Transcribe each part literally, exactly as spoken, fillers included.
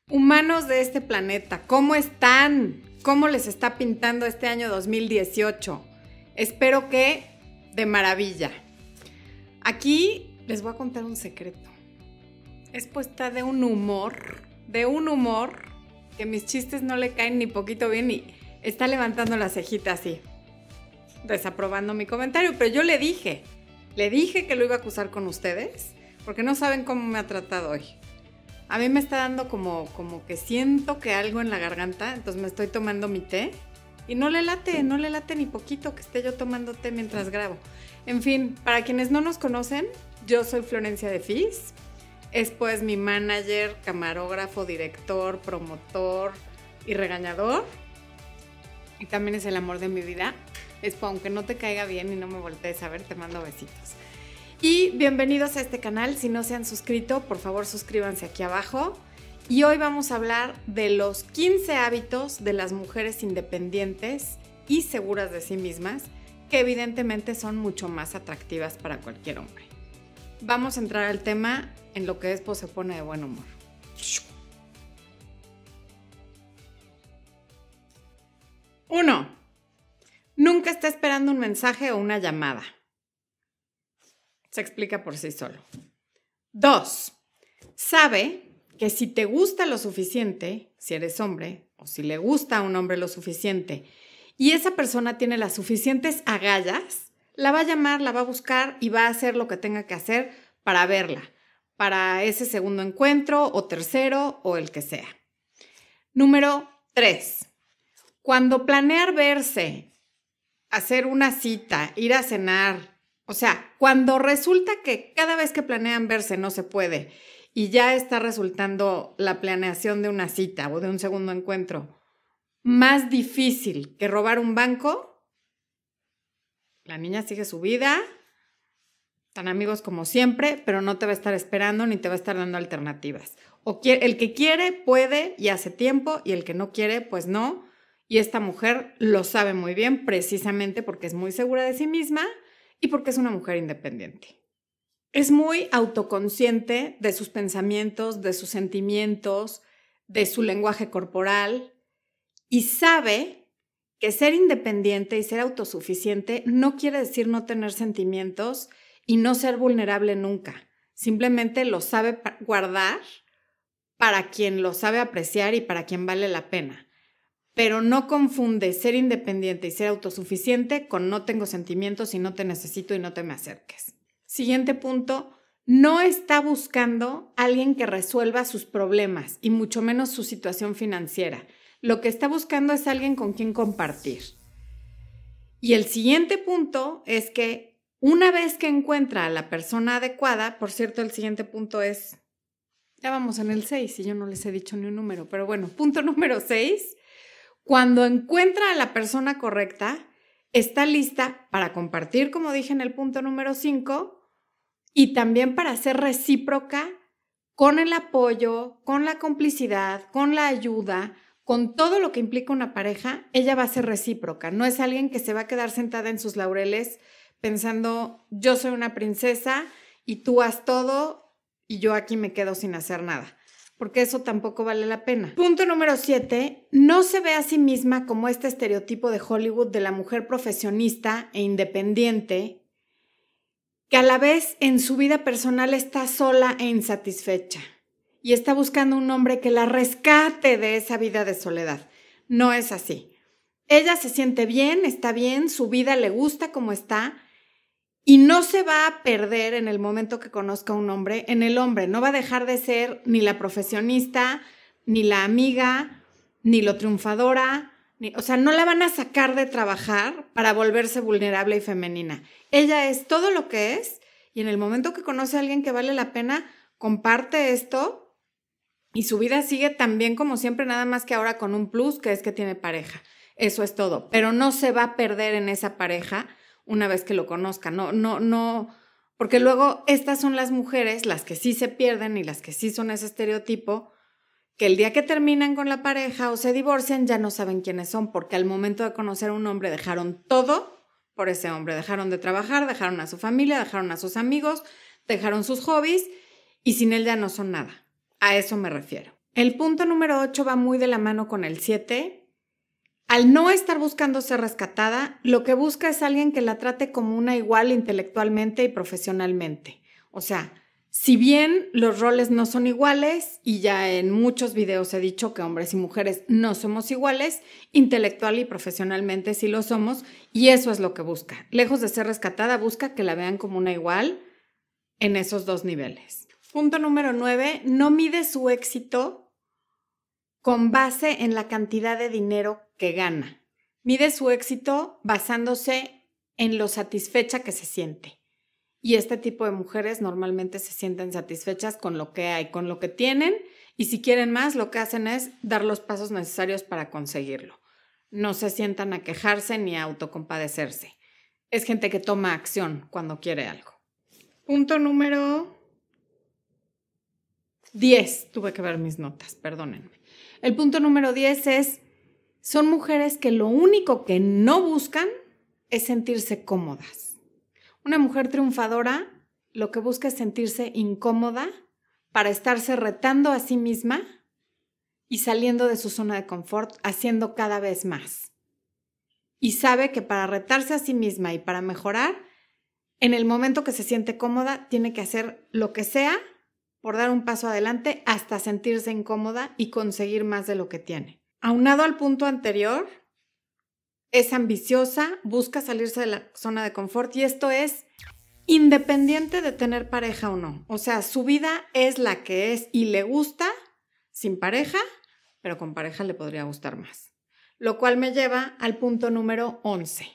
Humanos de este planeta, ¿cómo están? ¿Cómo les está pintando este año dos mil dieciocho? Espero que de maravilla. Aquí les voy a contar un secreto. Esto está de un humor, de un humor que mis chistes no le caen ni poquito bien y está levantando la cejita así, desaprobando mi comentario. Pero yo le dije, le dije que lo iba a acusar con ustedes porque no saben cómo me ha tratado hoy. A mí me está dando como, como que siento que algo en la garganta, entonces me estoy tomando mi té y no le late, no le late ni poquito que esté yo tomando té mientras grabo. En fin, para quienes no nos conocen, yo soy Florencia de Fis, es pues mi manager, camarógrafo, director, promotor y regañador, y también es el amor de mi vida. Es pues, aunque no te caiga bien y no me voltees a ver, te mando besitos. Y bienvenidos a este canal. Si no se han suscrito, por favor suscríbanse aquí abajo. Y hoy vamos a hablar de los quince hábitos de las mujeres independientes y seguras de sí mismas, que evidentemente son mucho más atractivas para cualquier hombre. Vamos a entrar al tema en lo que después se pone de buen humor. Uno. Nunca está esperando un mensaje o una llamada. Se explica por sí solo. Dos. Sabe que si te gusta lo suficiente, si eres hombre, o si le gusta a un hombre lo suficiente, y esa persona tiene las suficientes agallas, la va a llamar, la va a buscar y va a hacer lo que tenga que hacer para verla, para ese segundo encuentro, o tercero, o el que sea. Número tres. Cuando planear verse, hacer una cita, ir a cenar, o sea, cuando resulta que cada vez que planean verse no se puede y ya está resultando la planeación de una cita o de un segundo encuentro más difícil que robar un banco, la niña sigue su vida, tan amigos como siempre, pero no te va a estar esperando ni te va a estar dando alternativas. O quiere, el que quiere puede y hace tiempo, y el que no quiere, pues no. Y esta mujer lo sabe muy bien, precisamente porque es muy segura de sí misma y porque es una mujer independiente. Es muy autoconsciente de sus pensamientos, de sus sentimientos, de su lenguaje corporal, y sabe que ser independiente y ser autosuficiente no quiere decir no tener sentimientos y no ser vulnerable nunca. Simplemente lo sabe guardar para quien lo sabe apreciar y para quien vale la pena. Pero no confunde ser independiente y ser autosuficiente con no tengo sentimientos y no te necesito y no te me acerques. Siguiente punto, no está buscando a alguien que resuelva sus problemas y mucho menos su situación financiera. Lo que está buscando es alguien con quien compartir. Y el siguiente punto es que una vez que encuentra a la persona adecuada, por cierto, el siguiente punto es, ya vamos en el seis y yo no les he dicho ni un número, pero bueno, punto número seis. Cuando encuentra a la persona correcta, está lista para compartir, como dije en el punto número cinco, y también para ser recíproca con el apoyo, con la complicidad, con la ayuda, con todo lo que implica una pareja. Ella va a ser recíproca. No es alguien que se va a quedar sentada en sus laureles pensando yo soy una princesa y tú haz todo y yo aquí me quedo sin hacer nada. Porque eso tampoco vale la pena. Punto número siete, no se ve a sí misma como este estereotipo de Hollywood de la mujer profesionista e independiente que a la vez en su vida personal está sola e insatisfecha y está buscando un hombre que la rescate de esa vida de soledad. No es así. Ella se siente bien, está bien, su vida le gusta como está, y no se va a perder en el momento que conozca a un hombre, en el hombre. No va a dejar de ser ni la profesionista, ni la amiga, ni lo triunfadora. Ni, o sea, no la van a sacar de trabajar para volverse vulnerable y femenina. Ella es todo lo que es y en el momento que conoce a alguien que vale la pena, comparte esto y su vida sigue tan bien como siempre, nada más que ahora con un plus, que es que tiene pareja. Eso es todo. Pero no se va a perder en esa pareja una vez que lo conozca, no, no, no, porque luego estas son las mujeres, las que sí se pierden y las que sí son ese estereotipo, que el día que terminan con la pareja o se divorcian ya no saben quiénes son, porque al momento de conocer a un hombre dejaron todo por ese hombre, dejaron de trabajar, dejaron a su familia, dejaron a sus amigos, dejaron sus hobbies y sin él ya no son nada. A eso me refiero. El punto número ocho va muy de la mano con el siete. Al no estar buscando ser rescatada, lo que busca es alguien que la trate como una igual intelectualmente y profesionalmente. O sea, si bien los roles no son iguales, y ya en muchos videos he dicho que hombres y mujeres no somos iguales, intelectual y profesionalmente sí lo somos, y eso es lo que busca. Lejos de ser rescatada, busca que la vean como una igual en esos dos niveles. Punto número nueve, no mide su éxito con base en la cantidad de dinero que gana. Mide su éxito basándose en lo satisfecha que se siente. Y este tipo de mujeres normalmente se sienten satisfechas con lo que hay, con lo que tienen, y si quieren más, lo que hacen es dar los pasos necesarios para conseguirlo. No se sientan a quejarse ni a autocompadecerse. Es gente que toma acción cuando quiere algo. Punto número diez. Tuve que ver mis notas, perdónenme. El punto número diez es, son mujeres que lo único que no buscan es sentirse cómodas. Una mujer triunfadora lo que busca es sentirse incómoda para estarse retando a sí misma y saliendo de su zona de confort, haciendo cada vez más. Y sabe que para retarse a sí misma y para mejorar, en el momento que se siente cómoda, tiene que hacer lo que sea por dar un paso adelante hasta sentirse incómoda y conseguir más de lo que tiene. Aunado al punto anterior, es ambiciosa, busca salirse de la zona de confort y esto es independiente de tener pareja o no. O sea, su vida es la que es y le gusta sin pareja, pero con pareja le podría gustar más. Lo cual me lleva al punto número once.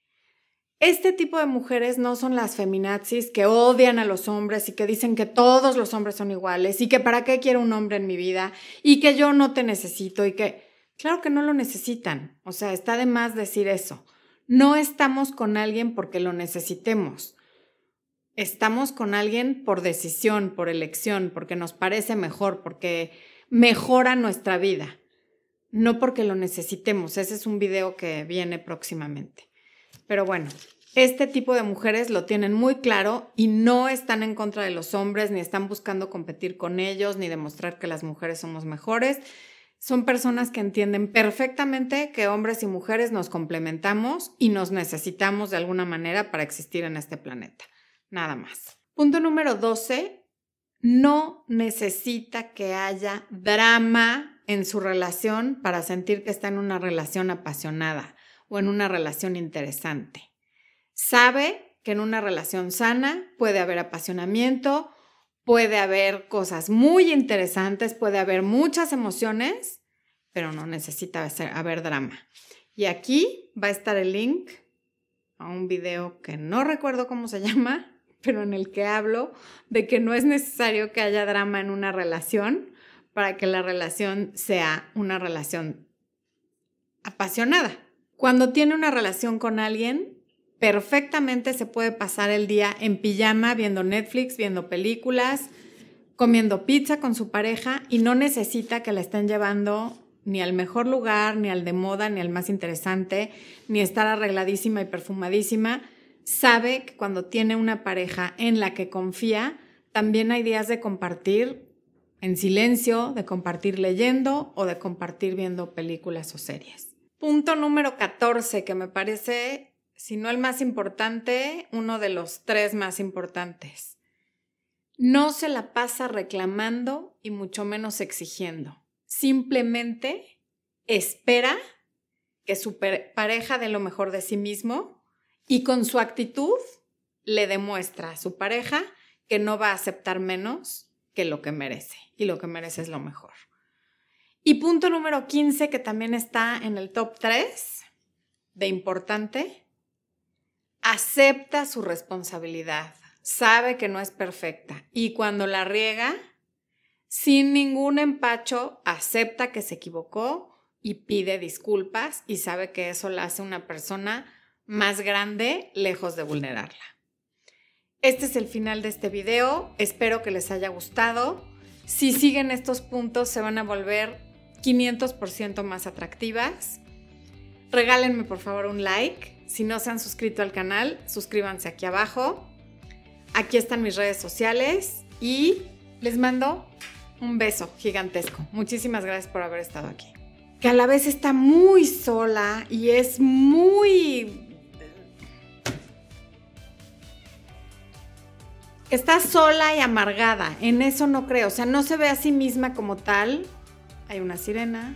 Este tipo de mujeres no son las feminazis que odian a los hombres y que dicen que todos los hombres son iguales y que para qué quiero un hombre en mi vida y que yo no te necesito y que... Claro que no lo necesitan, o sea, está de más decir eso. No estamos con alguien porque lo necesitemos. Estamos con alguien por decisión, por elección, porque nos parece mejor, porque mejora nuestra vida. No porque lo necesitemos. Ese es un video que viene próximamente. Pero bueno, este tipo de mujeres lo tienen muy claro y no están en contra de los hombres, ni están buscando competir con ellos, ni demostrar que las mujeres somos mejores. Son personas que entienden perfectamente que hombres y mujeres nos complementamos y nos necesitamos de alguna manera para existir en este planeta. Nada más. Punto número doce. No necesita que haya drama en su relación para sentir que está en una relación apasionada o en una relación interesante. Sabe que en una relación sana puede haber apasionamiento, puede haber cosas muy interesantes, puede haber muchas emociones, pero no necesita haber drama. Y aquí va a estar el link a un video que no recuerdo cómo se llama, pero en el que hablo de que no es necesario que haya drama en una relación para que la relación sea una relación apasionada. Cuando tiene una relación con alguien, perfectamente se puede pasar el día en pijama, viendo Netflix, viendo películas, comiendo pizza con su pareja y no necesita que la estén llevando ni al mejor lugar, ni al de moda, ni al más interesante, ni estar arregladísima y perfumadísima. Sabe que cuando tiene una pareja en la que confía, también hay días de compartir en silencio, de compartir leyendo o de compartir viendo películas o series. Punto número catorce, que me parece, si no el más importante, uno de los tres más importantes. No se la pasa reclamando y mucho menos exigiendo. Simplemente espera que su pareja dé lo mejor de sí mismo y con su actitud le demuestra a su pareja que no va a aceptar menos que lo que merece. Y lo que merece es lo mejor. Y punto número quince, que también está en el top tres de importante, acepta su responsabilidad. Sabe que no es perfecta y cuando la riega, sin ningún empacho, acepta que se equivocó y pide disculpas y sabe que eso la hace una persona más grande, lejos de vulnerarla. Este es el final de este video. Espero que les haya gustado. Si siguen estos puntos, se van a volver quinientos por ciento más atractivas. Regálenme por favor un like. Si no se han suscrito al canal, suscríbanse aquí abajo. Aquí están mis redes sociales y les mando Un beso gigantesco. Muchísimas gracias por haber estado aquí. Que a la vez está muy sola y es muy... Está sola y amargada. En eso no creo. O sea, no se ve a sí misma como tal. Hay una sirena.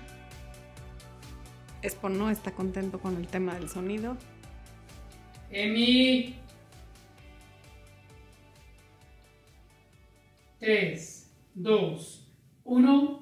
Expo no está contento con el tema del sonido. Emi. tres, dos, uno.